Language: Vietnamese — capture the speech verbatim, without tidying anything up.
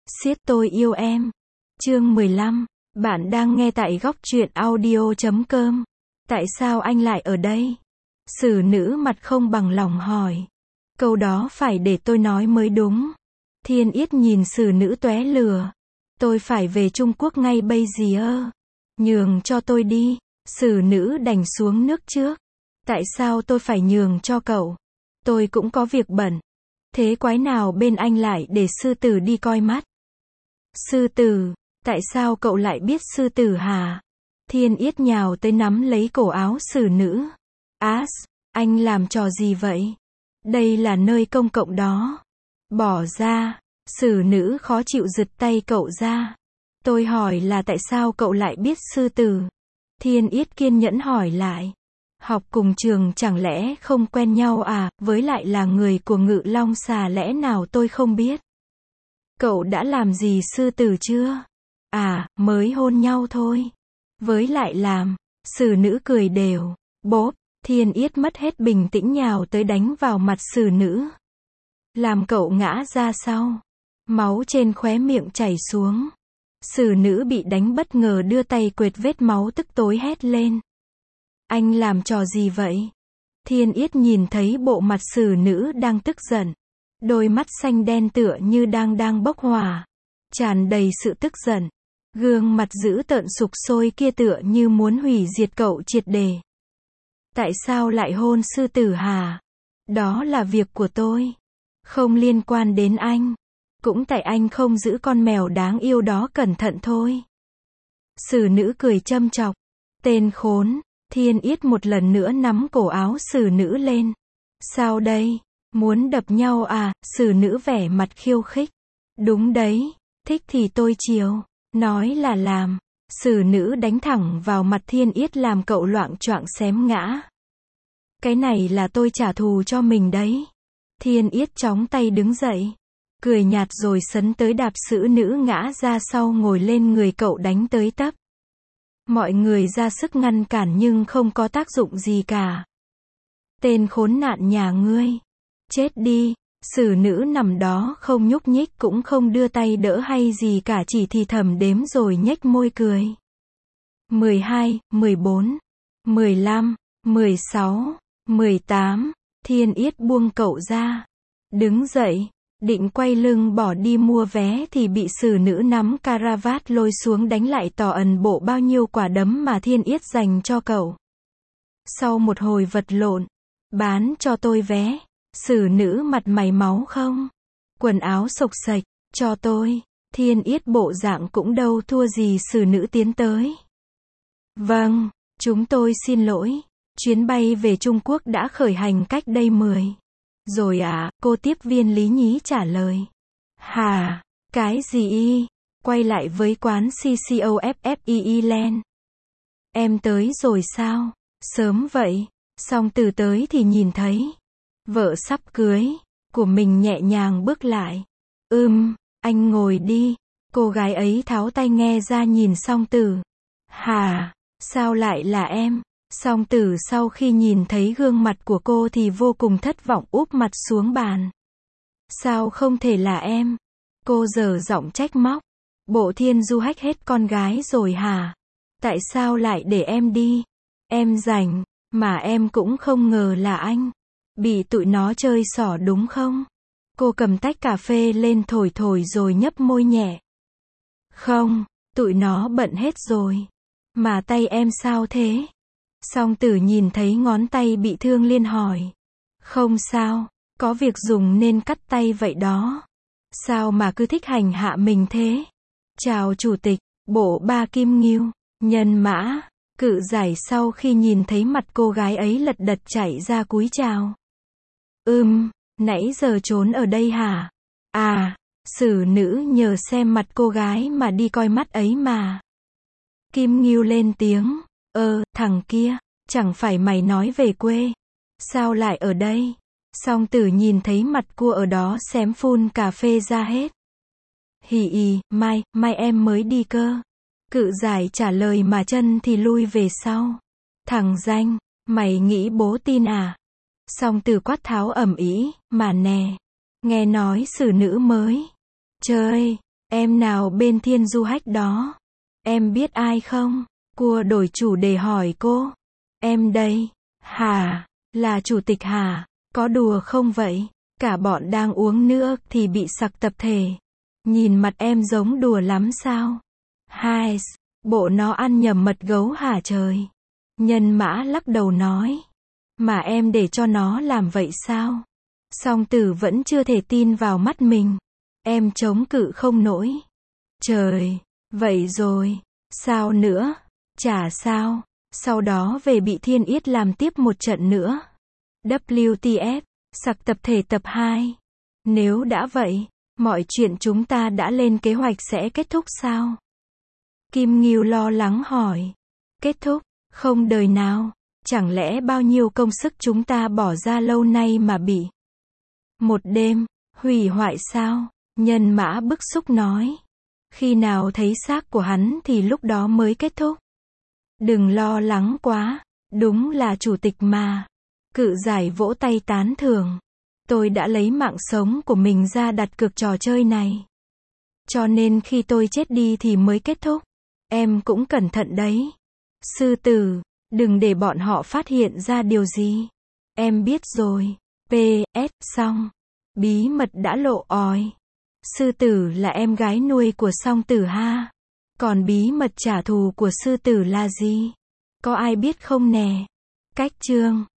Siết tôi yêu em. Chương mười lăm. Bạn đang nghe tại góc truyện audio chấm com. Tại sao anh lại ở đây? Xử nữ mặt không bằng lòng hỏi. Câu đó phải để tôi nói mới đúng. Thiên Yết nhìn xử nữ tóe lửa. Tôi phải về Trung Quốc ngay bây giờ. Nhường cho tôi đi. Xử nữ đành xuống nước trước. Tại sao tôi phải nhường cho cậu? Tôi cũng có việc bận. Thế quái nào bên anh lại để sư tử đi coi mắt? Sư tử? Tại sao cậu lại biết sư tử hả? Thiên Yết nhào tới nắm lấy cổ áo xử nữ. As, anh làm trò gì vậy? Đây là nơi công cộng đó. Bỏ ra. Xử nữ khó chịu giật tay cậu ra. Tôi hỏi là tại sao cậu lại biết sư tử? Thiên Yết kiên nhẫn hỏi lại. Học cùng trường chẳng lẽ không quen nhau à, với lại là người của Ngự Long Xà lẽ nào tôi không biết? Cậu đã làm gì sư tử chưa? À, mới hôn nhau thôi. Với lại làm. Xử nữ cười đều. Bốp, Thiên Yết mất hết bình tĩnh nhào tới đánh vào mặt xử nữ. Làm cậu ngã ra sau. Máu trên khóe miệng chảy xuống. Xử nữ bị đánh bất ngờ đưa tay quệt vết máu tức tối hét lên. Anh làm trò gì vậy? Thiên Yết nhìn thấy bộ mặt xử nữ đang tức giận. Đôi mắt xanh đen tựa như đang đang bốc hỏa. Tràn đầy sự tức giận. Gương mặt dữ tợn sục sôi kia tựa như muốn hủy diệt cậu triệt để. Tại sao lại hôn sư tử hả? Đó là việc của tôi. Không liên quan đến anh. Cũng tại anh không giữ con mèo đáng yêu đó cẩn thận thôi. Xử nữ cười châm chọc. Tên khốn. Thiên Yết một lần nữa nắm cổ áo xử nữ lên. Sao đây? Muốn đập nhau à? Xử nữ vẻ mặt khiêu khích. Đúng đấy. Thích thì tôi chiều. Nói là làm. Xử nữ đánh thẳng vào mặt Thiên Yết làm cậu loạng choạng xém ngã. Cái này là tôi trả thù cho mình đấy. Thiên Yết chóng tay đứng dậy. Cười nhạt rồi sấn tới đạp xử nữ ngã ra sau ngồi lên người cậu đánh tới tấp. Mọi người ra sức ngăn cản nhưng không có tác dụng gì cả. Tên khốn nạn nhà ngươi. Chết đi. Xử nữ nằm đó không nhúc nhích cũng không đưa tay đỡ hay gì cả chỉ thì thầm đếm rồi nhếch môi cười. mười hai, mười bốn, mười lăm, mười sáu, mười tám. Thiên Yết buông cậu ra. Đứng dậy. Định quay lưng bỏ đi mua vé thì bị xử nữ nắm caravat lôi xuống đánh lại tỏ ẩn bộ bao nhiêu quả đấm mà Thiên Yết dành cho cậu. Sau một hồi vật lộn. Bán cho tôi vé. Xử nữ mặt mày máu không? Quần áo xộc xệch. Cho tôi. Thiên Yết bộ dạng cũng đâu thua gì xử nữ tiến tới. Vâng. Chúng tôi xin lỗi. Chuyến bay về Trung Quốc đã khởi hành cách đây mười. Rồi à, cô tiếp viên lý nhí trả lời. Hà, cái gì y? Quay lại với quán xê xê o ép ép i i Land. Em tới rồi sao? Sớm vậy. Xong từ tới thì nhìn thấy. Vợ sắp cưới. Của mình nhẹ nhàng bước lại. Ừm, anh ngồi đi. Cô gái ấy tháo tai nghe ra nhìn Song Tử. Hà, sao lại là em? Song Tử sau khi nhìn thấy gương mặt của cô thì vô cùng thất vọng úp mặt xuống bàn. Sao không thể là em? Cô giở giọng trách móc. Bộ Thiên Du hách hết con gái rồi hả? Tại sao lại để em đi? Em rảnh, mà em cũng không ngờ là anh. Bị tụi nó chơi xỏ đúng không? Cô cầm tách cà phê lên thổi thổi rồi nhấp môi nhẹ. Không, tụi nó bận hết rồi. Mà tay em sao thế? Song Tử nhìn thấy ngón tay bị thương liền hỏi. Không sao, có việc dùng nên cắt tay vậy đó. Sao mà cứ thích hành hạ mình thế? Chào chủ tịch, bộ ba Kim Ngưu, nhân mã. Cự giải sau khi nhìn thấy mặt cô gái ấy lật đật chạy ra cúi chào. Ừm, nãy giờ trốn ở đây hả? À, xử nữ nhờ xem mặt cô gái mà đi coi mắt ấy mà. Kim Ngưu lên tiếng. Ơ, thằng kia, chẳng phải mày nói về quê. Sao lại ở đây? Song Tử nhìn thấy mặt cua ở đó xém phun cà phê ra hết. Hì ì, mai, mai em mới đi cơ. Cự giải trả lời mà chân thì lui về sau. Thằng danh, mày nghĩ bố tin à? Song Tử quát tháo ầm ĩ, mà nè. Nghe nói xử nữ mới. Chơi, Em nào bên Thiên Du Hách đó? Em biết ai không? Cua đổi chủ đề hỏi cô. Em đây. Hả? Là chủ tịch hả? Có đùa không vậy? Cả bọn đang uống nữa thì bị sặc tập thể. Nhìn mặt em giống đùa lắm sao? Hai, bộ nó ăn nhầm mật gấu hả trời? Nhân Mã lắc đầu nói. Mà em để cho nó làm vậy sao? Song Tử vẫn chưa thể tin vào mắt mình. Em chống cự không nổi. Trời, vậy rồi, sao nữa? Chả sao, sau đó về bị Thiên Yết làm tiếp một trận nữa. vê kép tê ép, sặc tập thể tập hai. Nếu đã vậy, mọi chuyện chúng ta đã lên kế hoạch sẽ kết thúc sao? Kim Ngưu lo lắng hỏi. Kết thúc, không đời nào, chẳng lẽ bao nhiêu công sức chúng ta bỏ ra lâu nay mà bị một đêm, hủy hoại sao? Nhân Mã bức xúc nói. Khi nào thấy xác của hắn thì lúc đó mới kết thúc. Đừng lo lắng quá, đúng là chủ tịch mà. Cự giải vỗ tay tán thưởng. Tôi đã lấy mạng sống của mình ra đặt cược trò chơi này. Cho nên khi tôi chết đi thì mới kết thúc. Em cũng cẩn thận đấy. Sư tử, đừng để bọn họ phát hiện ra điều gì. Em biết rồi. pê ét xong. Bí mật đã lộ òi. Sư tử là em gái nuôi của Song Tử ha. Còn bí mật trả thù của sư tử là gì? Có ai biết không nè? Cách chương